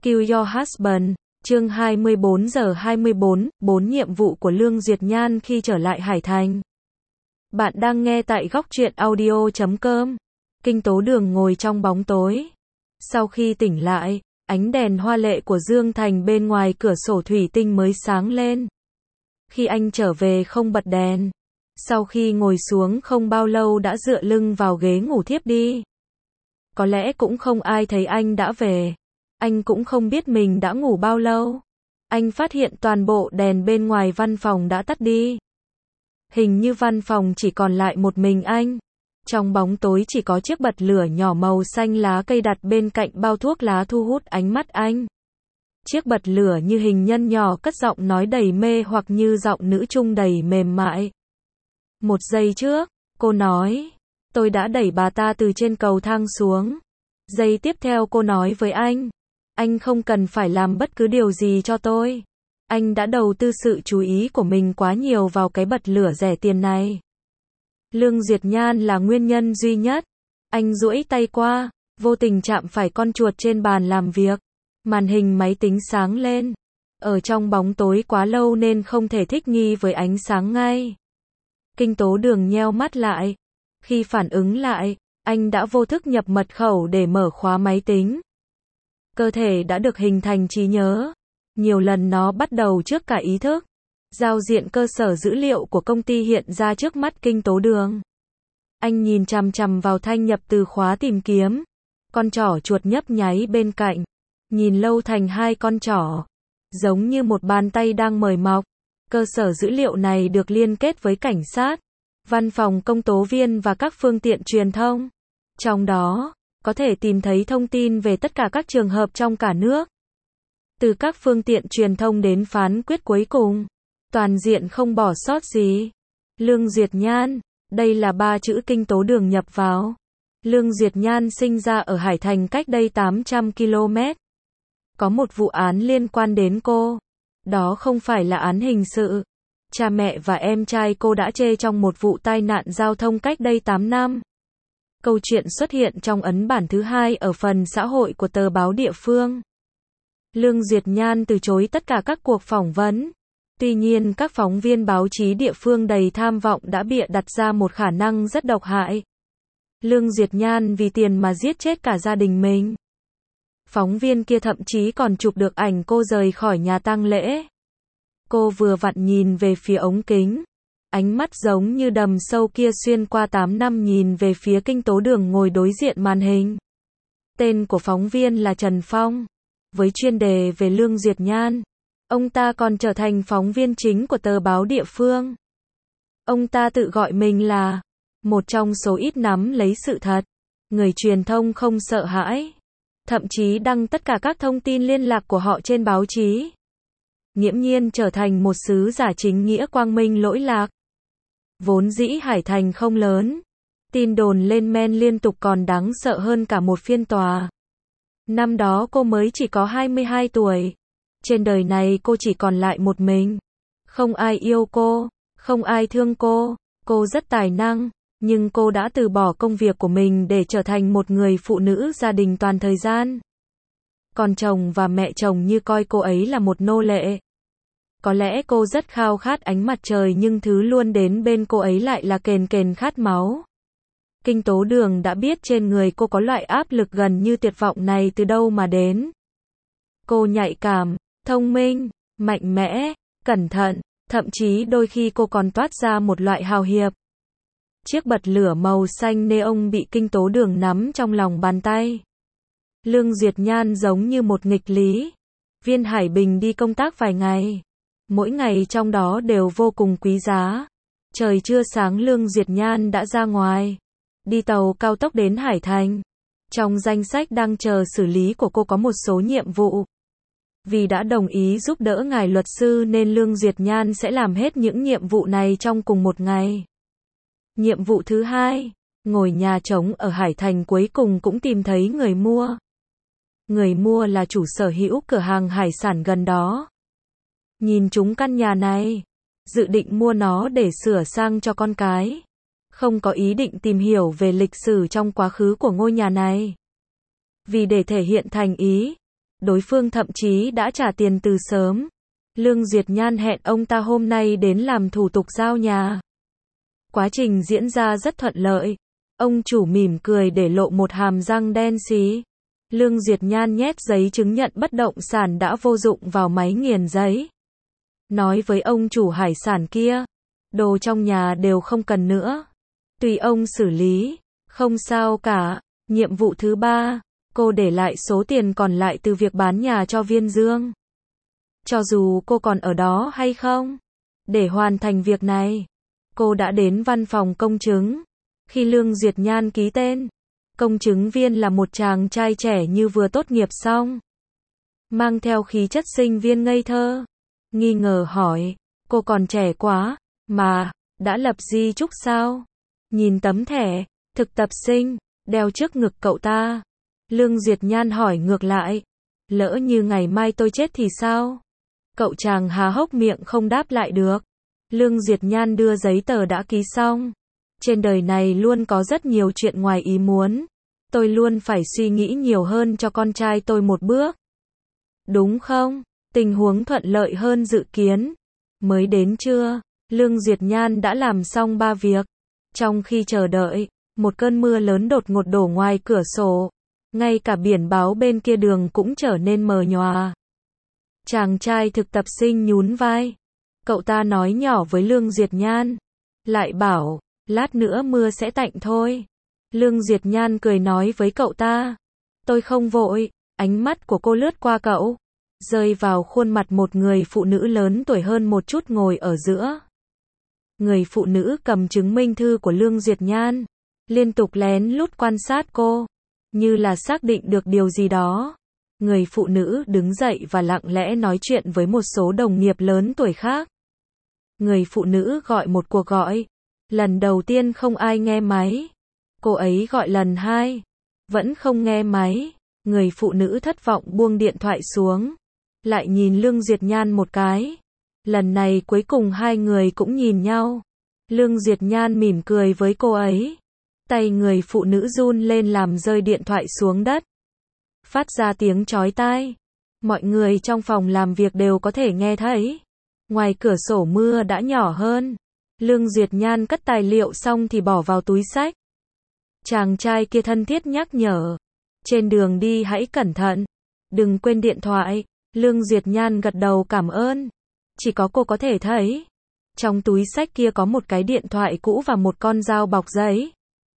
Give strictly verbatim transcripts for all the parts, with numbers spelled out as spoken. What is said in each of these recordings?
Kill Your Husband, chương hai mươi bốn giờ hai mươi bốn, bốn nhiệm vụ của Lương Duyệt Nhan khi trở lại Hải Thành. Bạn đang nghe tại góc truyện audio chấm com. Kinh Tố Đường ngồi trong bóng tối. Sau khi tỉnh lại, ánh đèn hoa lệ của Dương Thành bên ngoài cửa sổ thủy tinh mới sáng lên. Khi anh trở về không bật đèn. Sau khi ngồi xuống không bao lâu đã dựa lưng vào ghế ngủ thiếp đi. Có lẽ cũng không ai thấy anh đã về. Anh cũng không biết mình đã ngủ bao lâu. Anh phát hiện toàn bộ đèn bên ngoài văn phòng đã tắt đi. Hình như văn phòng chỉ còn lại một mình anh. Trong bóng tối chỉ có chiếc bật lửa nhỏ màu xanh lá cây đặt bên cạnh bao thuốc lá thu hút ánh mắt anh. Chiếc bật lửa như hình nhân nhỏ cất giọng nói đầy mê hoặc như giọng nữ trung đầy mềm mại. Một giây trước, cô nói, tôi đã đẩy bà ta từ trên cầu thang xuống. Giây tiếp theo cô nói với anh, anh không cần phải làm bất cứ điều gì cho tôi. Anh đã đầu tư sự chú ý của mình quá nhiều vào cái bật lửa rẻ tiền này. Lương Duyệt Nhan là nguyên nhân duy nhất. Anh duỗi tay qua, vô tình chạm phải con chuột trên bàn làm việc. Màn hình máy tính sáng lên. Ở trong bóng tối quá lâu nên không thể thích nghi với ánh sáng ngay. Kinh Tố Đường nheo mắt lại. Khi phản ứng lại, anh đã vô thức nhập mật khẩu để mở khóa máy tính. Cơ thể đã được hình thành trí nhớ. Nhiều lần nó bắt đầu trước cả ý thức. Giao diện cơ sở dữ liệu của công ty hiện ra trước mắt Kinh Tố Đường. Anh nhìn chằm chằm vào thanh nhập từ khóa tìm kiếm. Con trỏ chuột nhấp nháy bên cạnh. Nhìn lâu thành hai con trỏ. Giống như một bàn tay đang mời mọc. Cơ sở dữ liệu này được liên kết với cảnh sát, văn phòng công tố viên và các phương tiện truyền thông. Trong đó, có thể tìm thấy thông tin về tất cả các trường hợp trong cả nước. Từ các phương tiện truyền thông đến phán quyết cuối cùng. Toàn diện không bỏ sót gì. Lương Duyệt Nhan, đây là ba chữ Kinh Tố Đường nhập vào. Lương Duyệt Nhan sinh ra ở Hải Thành cách đây tám trăm ki lô mét. Có một vụ án liên quan đến cô. Đó không phải là án hình sự. Cha mẹ và em trai cô đã chê trong một vụ tai nạn giao thông cách đây tám năm. Câu chuyện xuất hiện trong ấn bản thứ hai ở phần xã hội của tờ báo địa phương. Lương Duyệt Nhan từ chối tất cả các cuộc phỏng vấn. Tuy nhiên các phóng viên báo chí địa phương đầy tham vọng đã bịa đặt ra một khả năng rất độc hại. Lương Duyệt Nhan vì tiền mà giết chết cả gia đình mình. Phóng viên kia thậm chí còn chụp được ảnh cô rời khỏi nhà tang lễ. Cô vừa vặn nhìn về phía ống kính. Ánh mắt giống như đầm sâu kia xuyên qua tám năm nhìn về phía Kinh Tố Đường ngồi đối diện màn hình. Tên của phóng viên là Trần Phong. Với chuyên đề về Lương Duyệt Nhan, ông ta còn trở thành phóng viên chính của tờ báo địa phương. Ông ta tự gọi mình là một trong số ít nắm lấy sự thật. Người truyền thông không sợ hãi. Thậm chí đăng tất cả các thông tin liên lạc của họ trên báo chí. Nghiễm nhiên trở thành một sứ giả chính nghĩa quang minh lỗi lạc. Vốn dĩ Hải Thành không lớn. Tin đồn lên men liên tục còn đáng sợ hơn cả một phiên tòa. Năm đó cô mới chỉ có hai mươi hai tuổi. Trên đời này cô chỉ còn lại một mình. Không ai yêu cô, không ai thương cô. Cô rất tài năng, nhưng cô đã từ bỏ công việc của mình để trở thành một người phụ nữ gia đình toàn thời gian. Còn chồng và mẹ chồng như coi cô ấy là một nô lệ. Có lẽ cô rất khao khát ánh mặt trời nhưng thứ luôn đến bên cô ấy lại là kền kền khát máu. Kinh Tố Đường đã biết trên người cô có loại áp lực gần như tuyệt vọng này từ đâu mà đến. Cô nhạy cảm, thông minh, mạnh mẽ, cẩn thận, thậm chí đôi khi cô còn toát ra một loại hào hiệp. Chiếc bật lửa màu xanh neon bị Kinh Tố Đường nắm trong lòng bàn tay. Lương Duyệt Nhan giống như một nghịch lý. Viên Hải Bình đi công tác vài ngày. Mỗi ngày trong đó đều vô cùng quý giá. Trời chưa sáng Lương Duyệt Nhan đã ra ngoài. Đi tàu cao tốc đến Hải Thành. Trong danh sách đang chờ xử lý của cô có một số nhiệm vụ. Vì đã đồng ý giúp đỡ ngài luật sư nên Lương Duyệt Nhan sẽ làm hết những nhiệm vụ này trong cùng một ngày. Nhiệm vụ thứ hai, ngồi nhà trống ở Hải Thành cuối cùng cũng tìm thấy người mua. Người mua là chủ sở hữu cửa hàng hải sản gần đó. Nhìn chúng căn nhà này, dự định mua nó để sửa sang cho con cái. Không có ý định tìm hiểu về lịch sử trong quá khứ của ngôi nhà này. Vì để thể hiện thành ý, đối phương thậm chí đã trả tiền từ sớm. Lương Duyệt Nhan hẹn ông ta hôm nay đến làm thủ tục giao nhà. Quá trình diễn ra rất thuận lợi. Ông chủ mỉm cười để lộ một hàm răng đen xí. Lương Duyệt Nhan nhét giấy chứng nhận bất động sản đã vô dụng vào máy nghiền giấy. Nói với ông chủ hải sản kia, đồ trong nhà đều không cần nữa. Tùy ông xử lý, không sao cả. Nhiệm vụ thứ ba, cô để lại số tiền còn lại từ việc bán nhà cho Viên Dương. Cho dù cô còn ở đó hay không, để hoàn thành việc này, cô đã đến văn phòng công chứng. Khi Lương Duyệt Nhan ký tên, công chứng viên là một chàng trai trẻ như vừa tốt nghiệp xong, mang theo khí chất sinh viên ngây thơ. Nghi ngờ hỏi, cô còn trẻ quá, mà, đã lập di chúc sao? Nhìn tấm thẻ, thực tập sinh, đeo trước ngực cậu ta. Lương Duyệt Nhan hỏi ngược lại, lỡ như ngày mai tôi chết thì sao? Cậu chàng há hốc miệng không đáp lại được. Lương Duyệt Nhan đưa giấy tờ đã ký xong. Trên đời này luôn có rất nhiều chuyện ngoài ý muốn. Tôi luôn phải suy nghĩ nhiều hơn cho con trai tôi một bước. Đúng không? Tình huống thuận lợi hơn dự kiến. Mới đến trưa, Lương Duyệt Nhan đã làm xong ba việc. Trong khi chờ đợi, một cơn mưa lớn đột ngột đổ ngoài cửa sổ. Ngay cả biển báo bên kia đường cũng trở nên mờ nhòa. Chàng trai thực tập sinh nhún vai. Cậu ta nói nhỏ với Lương Duyệt Nhan. Lại bảo, lát nữa mưa sẽ tạnh thôi. Lương Duyệt Nhan cười nói với cậu ta. Tôi không vội. Ánh mắt của cô lướt qua cậu, rơi vào khuôn mặt một người phụ nữ lớn tuổi hơn một chút ngồi ở giữa. Người phụ nữ cầm chứng minh thư của Lương Duyệt Nhan, liên tục lén lút quan sát cô, như là xác định được điều gì đó. Người phụ nữ đứng dậy và lặng lẽ nói chuyện với một số đồng nghiệp lớn tuổi khác. Người phụ nữ gọi một cuộc gọi. Lần đầu tiên không ai nghe máy. Cô ấy gọi lần hai, vẫn không nghe máy. Người phụ nữ thất vọng buông điện thoại xuống, lại nhìn Lương Duyệt Nhan một cái. Lần này cuối cùng hai người cũng nhìn nhau. Lương Duyệt Nhan mỉm cười với cô ấy. Tay người phụ nữ run lên làm rơi điện thoại xuống đất, phát ra tiếng chói tai. Mọi người trong phòng làm việc đều có thể nghe thấy. Ngoài cửa sổ mưa đã nhỏ hơn. Lương Duyệt Nhan cất tài liệu xong thì bỏ vào túi xách. Chàng trai kia thân thiết nhắc nhở. Trên đường đi hãy cẩn thận. Đừng quên điện thoại. Lương Duyệt Nhan gật đầu cảm ơn. Chỉ có cô có thể thấy. Trong túi xách kia có một cái điện thoại cũ và một con dao bọc giấy.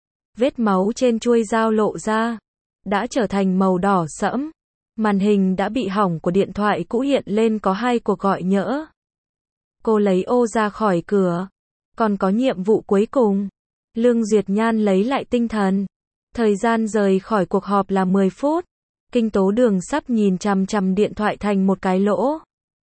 Vết máu trên chuôi dao lộ ra, đã trở thành màu đỏ sẫm. Màn hình đã bị hỏng của điện thoại cũ hiện lên có hai cuộc gọi nhỡ. Cô lấy ô ra khỏi cửa. Còn có nhiệm vụ cuối cùng. Lương Duyệt Nhan lấy lại tinh thần. Thời gian rời khỏi cuộc họp là mười phút. Kinh Tố Đường sắp nhìn chằm chằm điện thoại thành một cái lỗ.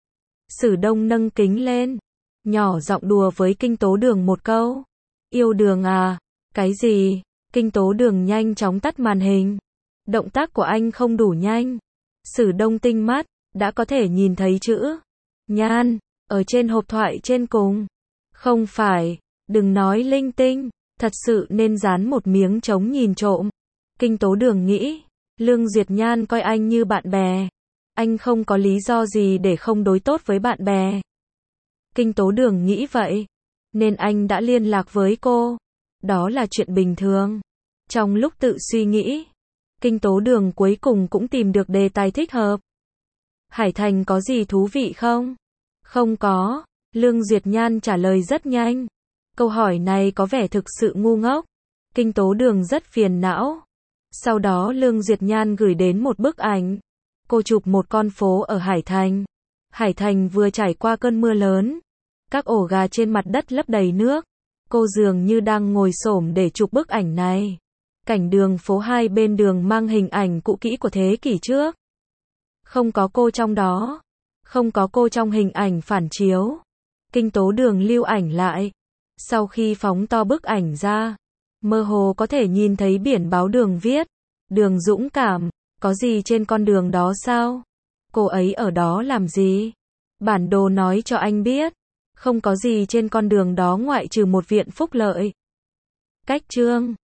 Sử Đông nâng kính lên, nhỏ giọng đùa với Kinh Tố Đường một câu. Yêu Đường à? Cái gì? Kinh Tố Đường nhanh chóng tắt màn hình. Động tác của anh không đủ nhanh. Sử Đông tinh mắt, đã có thể nhìn thấy chữ Nhan ở trên hộp thoại trên cùng. Không phải, đừng nói linh tinh, thật sự nên dán một miếng trống nhìn trộm. Kinh Tố Đường nghĩ, Lương Duyệt Nhan coi anh như bạn bè. Anh không có lý do gì để không đối tốt với bạn bè. Kinh Tố Đường nghĩ vậy, nên anh đã liên lạc với cô. Đó là chuyện bình thường. Trong lúc tự suy nghĩ, Kinh Tố Đường cuối cùng cũng tìm được đề tài thích hợp. Hải Thành có gì thú vị không? Không có. Lương Duyệt Nhan trả lời rất nhanh. Câu hỏi này có vẻ thực sự ngu ngốc. Kinh Tố Đường rất phiền não. Sau đó Lương Duyệt Nhan gửi đến một bức ảnh. Cô chụp một con phố ở Hải Thành. Hải Thành vừa trải qua cơn mưa lớn. Các ổ gà trên mặt đất lấp đầy nước. Cô dường như đang ngồi xổm để chụp bức ảnh này. Cảnh đường phố hai bên đường mang hình ảnh cũ kỹ của thế kỷ trước. Không có cô trong đó. Không có cô trong hình ảnh phản chiếu. Kinh Tố Đường lưu ảnh lại. Sau khi phóng to bức ảnh ra, mơ hồ có thể nhìn thấy biển báo đường viết. Đường Dũng Cảm, có gì trên con đường đó sao? Cô ấy ở đó làm gì? Bản đồ nói cho anh biết. Không có gì trên con đường đó ngoại trừ một viện phúc lợi. Cách chương